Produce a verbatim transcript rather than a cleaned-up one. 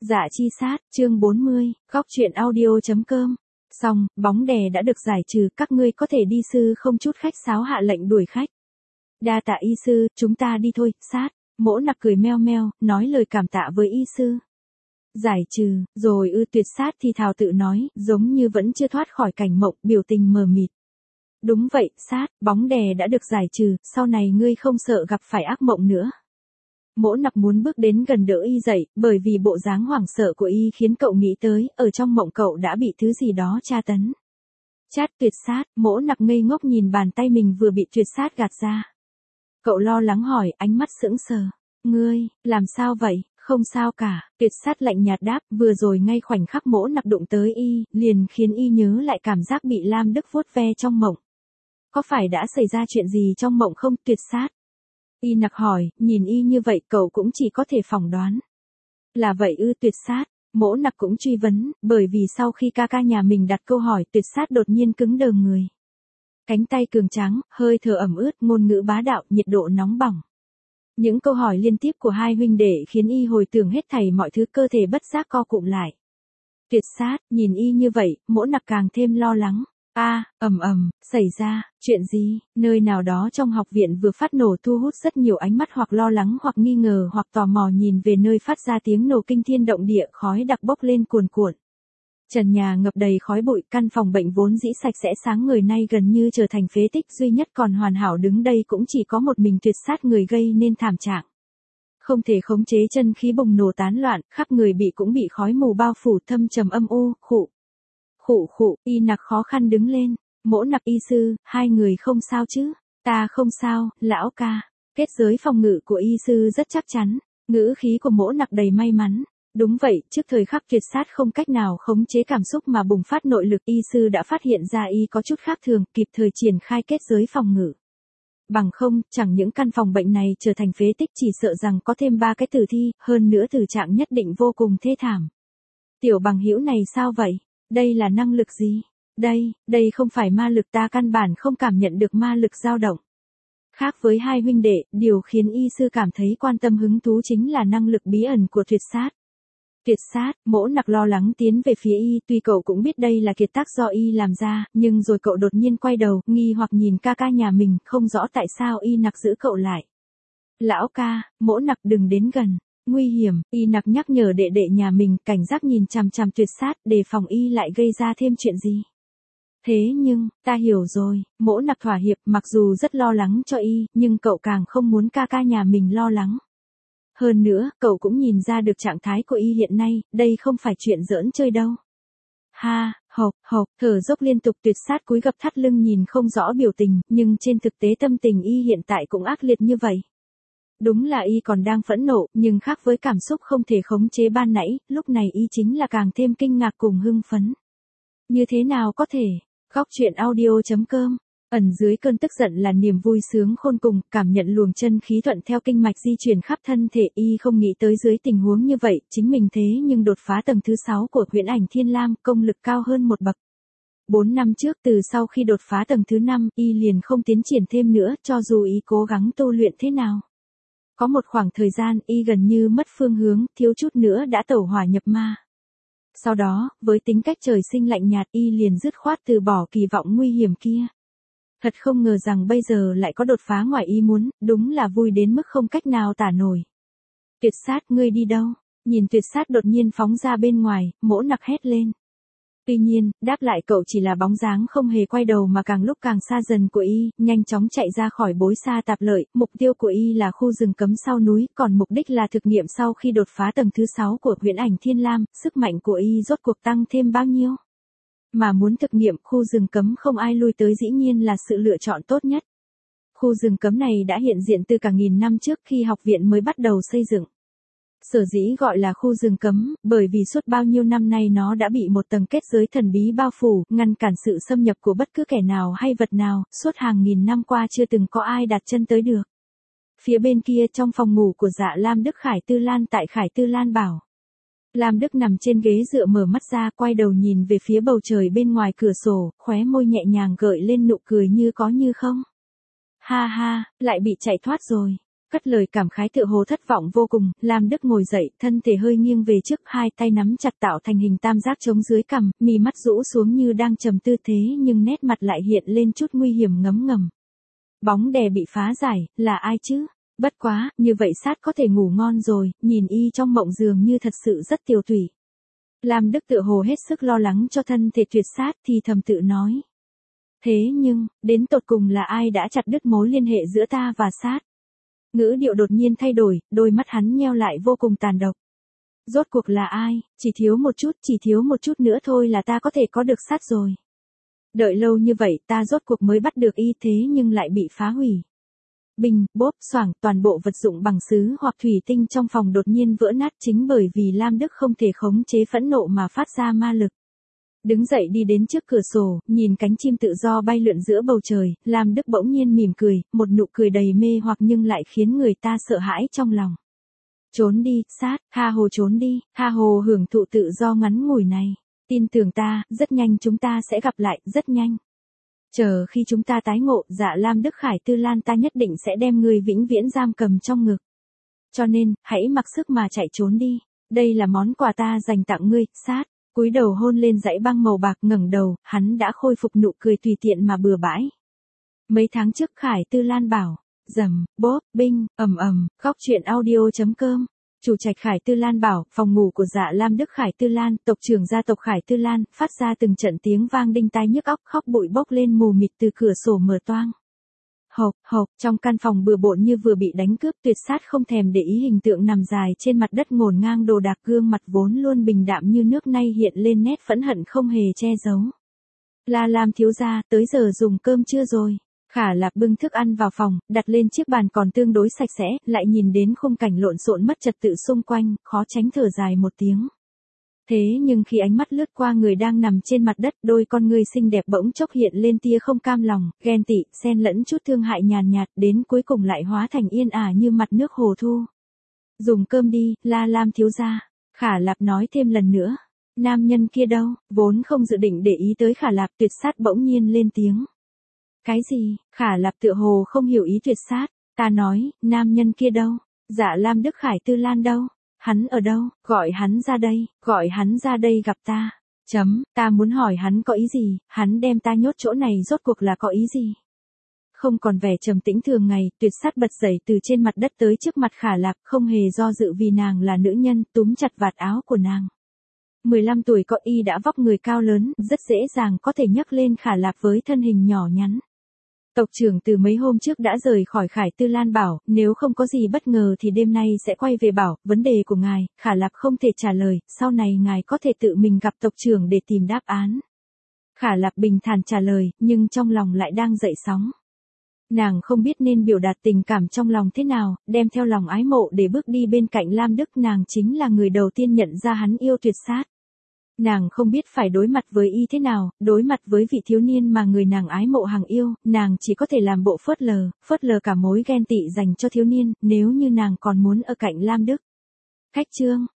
Dạ chi sát, chương bốn mươi, góc truyện audio.com. Xong, bóng đè đã được giải trừ, các ngươi có thể đi. Sư không chút khách sáo hạ lệnh đuổi khách. Đa tạ y sư, chúng ta đi thôi. Sát, Mỗ Nặc cười meo meo, nói lời cảm tạ với y sư. Giải trừ, rồi ư? Tuyệt sát thì thào tự nói, giống như vẫn chưa thoát khỏi cảnh mộng, biểu tình mờ mịt. Đúng vậy, sát, bóng đè đã được giải trừ, sau này ngươi không sợ gặp phải ác mộng nữa. Mỗ Nặc muốn bước đến gần đỡ y dậy, bởi vì bộ dáng hoảng sợ của y khiến cậu nghĩ tới, ở trong mộng cậu đã bị thứ gì đó tra tấn. Chát. Tuyệt sát, Mỗ Nặc ngây ngốc nhìn bàn tay mình vừa bị tuyệt sát gạt ra. Cậu lo lắng hỏi, ánh mắt sững sờ. Ngươi, làm sao vậy? Không sao cả, tuyệt sát lạnh nhạt đáp, vừa rồi ngay khoảnh khắc Mỗ Nặc đụng tới y, liền khiến y nhớ lại cảm giác bị Lam Đức vuốt ve trong mộng. Có phải đã xảy ra chuyện gì trong mộng không? Tuyệt sát. Y Nặc hỏi, nhìn y như vậy cậu cũng chỉ có thể phỏng đoán. Là vậy ư? Tuyệt sát. Mỗ Nặc cũng truy vấn, bởi vì sau khi ca ca nhà mình đặt câu hỏi, tuyệt sát đột nhiên cứng đờ người. Cánh tay cường tráng, hơi thở ẩm ướt, ngôn ngữ bá đạo, nhiệt độ nóng bỏng. Những câu hỏi liên tiếp của hai huynh đệ khiến y hồi tưởng hết thảy mọi thứ, cơ thể bất giác co cụm lại. Tuyệt sát, nhìn y như vậy, Mỗ Nặc càng thêm lo lắng. A, ầm ầm, xảy ra, chuyện gì? Nơi nào đó trong học viện vừa phát nổ, thu hút rất nhiều ánh mắt hoặc lo lắng hoặc nghi ngờ hoặc tò mò nhìn về nơi phát ra tiếng nổ kinh thiên động địa, khói đặc bốc lên cuồn cuộn. Trần nhà ngập đầy khói bụi, căn phòng bệnh vốn dĩ sạch sẽ sáng người nay gần như trở thành phế tích, duy nhất còn hoàn hảo đứng đây cũng chỉ có một mình tuyệt sát, người gây nên thảm trạng. Không thể khống chế, chân khí bùng nổ tán loạn, khắp người bị cũng bị khói mù bao phủ, thâm trầm âm u, khụ. Khụ khụ, Y Nặc khó khăn đứng lên. Mỗ Nặc, y sư, hai người không sao chứ? Ta không sao, lão ca. Kết giới phòng ngự của y sư rất chắc chắn. Ngữ khí của Mỗ Nặc đầy may mắn. Đúng vậy, trước thời khắc tuyệt sát không cách nào khống chế cảm xúc mà bùng phát nội lực, y sư đã phát hiện ra y có chút khác thường, kịp thời triển khai kết giới phòng ngự. Bằng không, chẳng những căn phòng bệnh này trở thành phế tích, chỉ sợ rằng có thêm ba cái tử thi, hơn nữa tử trạng nhất định vô cùng thê thảm. Tiểu bằng hữu này sao vậy? Đây là năng lực gì? Đây, đây không phải ma lực, ta căn bản không cảm nhận được ma lực dao động. Khác với hai huynh đệ, điều khiến y sư cảm thấy quan tâm hứng thú chính là năng lực bí ẩn của tuyệt sát. Tuyệt sát, Mỗ Nặc lo lắng tiến về phía y, tuy cậu cũng biết đây là kiệt tác do y làm ra, nhưng rồi cậu đột nhiên quay đầu, nghi hoặc nhìn ca ca nhà mình, không rõ tại sao Y Nặc giữ cậu lại. Lão ca, Mỗ Nặc đừng đến gần. Nguy hiểm, Y Nặc nhắc nhở đệ đệ nhà mình, cảnh giác nhìn chằm chằm tuyệt sát, đề phòng y lại gây ra thêm chuyện gì. Thế nhưng, ta hiểu rồi, Mỗ Nặc thỏa hiệp, mặc dù rất lo lắng cho y, nhưng cậu càng không muốn ca ca nhà mình lo lắng. Hơn nữa, cậu cũng nhìn ra được trạng thái của y hiện nay, đây không phải chuyện giỡn chơi đâu. Ha, hộc, hộc, thở dốc liên tục, tuyệt sát cúi gập thắt lưng nhìn không rõ biểu tình, nhưng trên thực tế tâm tình y hiện tại cũng ác liệt như vậy. Đúng là y còn đang phẫn nộ, nhưng khác với cảm xúc không thể khống chế ban nãy, lúc này y chính là càng thêm kinh ngạc cùng hưng phấn. Như thế nào có thể? Góc truyện audio.com. Ẩn dưới cơn tức giận là niềm vui sướng khôn cùng, cảm nhận luồng chân khí thuận theo kinh mạch di chuyển khắp thân thể, y không nghĩ tới dưới tình huống như vậy, chính mình thế nhưng đột phá tầng thứ sáu của Huyễn Ảnh Thiên Lam, công lực cao hơn một bậc. Bốn năm trước, từ sau khi đột phá tầng thứ năm, y liền không tiến triển thêm nữa, cho dù y cố gắng tu luyện thế nào. Có một khoảng thời gian, y gần như mất phương hướng, thiếu chút nữa đã tẩu hỏa nhập ma. Sau đó, với tính cách trời sinh lạnh nhạt, y liền dứt khoát từ bỏ kỳ vọng nguy hiểm kia. Thật không ngờ rằng bây giờ lại có đột phá ngoài ý muốn, đúng là vui đến mức không cách nào tả nổi. Tuyệt sát, ngươi đi đâu? Nhìn tuyệt sát đột nhiên phóng ra bên ngoài, Mỗ Nặc hét lên. Tuy nhiên, đáp lại cậu chỉ là bóng dáng không hề quay đầu mà càng lúc càng xa dần của y, nhanh chóng chạy ra khỏi bối xa tạp lợi, mục tiêu của y là khu rừng cấm sau núi, còn mục đích là thực nghiệm sau khi đột phá tầng thứ sáu của Huyễn Ảnh Thiên Lam, sức mạnh của y rốt cuộc tăng thêm bao nhiêu? Mà muốn thực nghiệm, khu rừng cấm không ai lui tới dĩ nhiên là sự lựa chọn tốt nhất. Khu rừng cấm này đã hiện diện từ cả nghìn năm trước khi học viện mới bắt đầu xây dựng. Sở dĩ gọi là khu rừng cấm, bởi vì suốt bao nhiêu năm nay nó đã bị một tầng kết giới thần bí bao phủ, ngăn cản sự xâm nhập của bất cứ kẻ nào hay vật nào, suốt hàng nghìn năm qua chưa từng có ai đặt chân tới được. Phía bên kia, trong phòng ngủ của Dạ Lam Đức Khải Tư Lan tại Khải Tư Lan Bảo. Lam Đức nằm trên ghế dựa mở mắt ra, quay đầu nhìn về phía bầu trời bên ngoài cửa sổ, khóe môi nhẹ nhàng gợi lên nụ cười như có như không. Ha ha, lại bị chạy thoát rồi. Cất lời cảm khái tựa hồ thất vọng vô cùng, Lam Đức ngồi dậy, thân thể hơi nghiêng về trước, hai tay nắm chặt tạo thành hình tam giác chống dưới cằm, mí mắt rũ xuống như đang trầm tư thế nhưng nét mặt lại hiện lên chút nguy hiểm ngấm ngầm. Bóng đè bị phá giải, là ai chứ? Bất quá, như vậy sát có thể ngủ ngon rồi, nhìn y trong mộng dường như thật sự rất tiều tụy. Lam Đức tựa hồ hết sức lo lắng cho thân thể tuyệt sát thì thầm tự nói. Thế nhưng, đến tột cùng là ai đã chặt đứt mối liên hệ giữa ta và sát? Ngữ điệu đột nhiên thay đổi, đôi mắt hắn nheo lại vô cùng tàn độc. Rốt cuộc là ai, chỉ thiếu một chút, chỉ thiếu một chút nữa thôi là ta có thể có được sát rồi. Đợi lâu như vậy ta rốt cuộc mới bắt được y thế nhưng lại bị phá hủy. Bình, bốp, xoảng, toàn bộ vật dụng bằng sứ hoặc thủy tinh trong phòng đột nhiên vỡ nát chính bởi vì Lam Đức không thể khống chế phẫn nộ mà phát ra ma lực. Đứng dậy đi đến trước cửa sổ, nhìn cánh chim tự do bay lượn giữa bầu trời, Lam Đức bỗng nhiên mỉm cười, một nụ cười đầy mê hoặc nhưng lại khiến người ta sợ hãi trong lòng. Trốn đi, sát, tha hồ trốn đi, tha hồ hưởng thụ tự do ngắn ngủi này. Tin tưởng ta, rất nhanh chúng ta sẽ gặp lại, rất nhanh. Chờ khi chúng ta tái ngộ, dạ Lam Đức Khải Tư Lan ta nhất định sẽ đem ngươi vĩnh viễn giam cầm trong ngực. Cho nên, hãy mặc sức mà chạy trốn đi. Đây là món quà ta dành tặng ngươi, sát. Cúi đầu hôn lên dãy băng màu bạc, ngẩng đầu, hắn đã khôi phục nụ cười tùy tiện mà bừa bãi. Mấy tháng trước Khải Tư Lan bảo, rầm, bốp, binh, ầm ầm, góc truyện audio chấm com. Chủ trạch Khải Tư Lan bảo, phòng ngủ của dạ Lam Đức Khải Tư Lan, tộc trưởng gia tộc Khải Tư Lan, phát ra từng trận tiếng vang đinh tai nhức óc, khóc bụi bốc lên mù mịt từ cửa sổ mở toang. Hộc, hộc, trong căn phòng bừa bộn như vừa bị đánh cướp, tuyệt sát không thèm để ý hình tượng nằm dài trên mặt đất ngổn ngang đồ đạc, gương mặt vốn luôn bình đạm như nước nay hiện lên nét phẫn hận không hề che giấu. La Lam thiếu gia, tới giờ dùng cơm chưa rồi? Khả Lạp bưng thức ăn vào phòng, đặt lên chiếc bàn còn tương đối sạch sẽ, lại nhìn đến khung cảnh lộn xộn mất trật tự xung quanh, khó tránh thở dài một tiếng. Thế nhưng khi ánh mắt lướt qua người đang nằm trên mặt đất, đôi con người xinh đẹp bỗng chốc hiện lên tia không cam lòng, ghen tị, xen lẫn chút thương hại nhàn nhạt, đến cuối cùng lại hóa thành yên ả như mặt nước hồ thu. Dùng cơm đi, La Lam thiếu gia. Khả Lạp nói thêm lần nữa. Nam nhân kia đâu? Vốn không dự định để ý tới Khả Lạp, tuyệt sát bỗng nhiên lên tiếng. Cái gì? Khả Lạp tựa hồ không hiểu ý tuyệt sát. Ta nói, nam nhân kia đâu? Dạ Lam Đức Khải Tư Lan đâu? Hắn ở đâu? Gọi hắn ra đây, gọi hắn ra đây gặp ta. Chấm, ta muốn hỏi hắn có ý gì, hắn đem ta nhốt chỗ này rốt cuộc là có ý gì? Không còn vẻ trầm tĩnh thường ngày, tuyệt sát bật dậy từ trên mặt đất tới trước mặt Khả Lạp, không hề do dự vì nàng là nữ nhân, túm chặt vạt áo của nàng. mười lăm tuổi có y đã vóc người cao lớn, rất dễ dàng có thể nhấc lên Khả Lạp với thân hình nhỏ nhắn. Tộc trưởng từ mấy hôm trước đã rời khỏi Khải Tư Lan bảo, nếu không có gì bất ngờ thì đêm nay sẽ quay về bảo, vấn đề của ngài, Khả Lạp không thể trả lời, sau này ngài có thể tự mình gặp tộc trưởng để tìm đáp án. Khả Lạp bình thản trả lời, nhưng trong lòng lại đang dậy sóng. Nàng không biết nên biểu đạt tình cảm trong lòng thế nào, đem theo lòng ái mộ để bước đi bên cạnh Lam Đức, nàng chính là người đầu tiên nhận ra hắn yêu tuyệt sát. Nàng không biết phải đối mặt với y thế nào, đối mặt với vị thiếu niên mà người nàng ái mộ hằng yêu, nàng chỉ có thể làm bộ phớt lờ, phớt lờ cả mối ghen tị dành cho thiếu niên, nếu như nàng còn muốn ở cạnh Lam Đức. Khách chương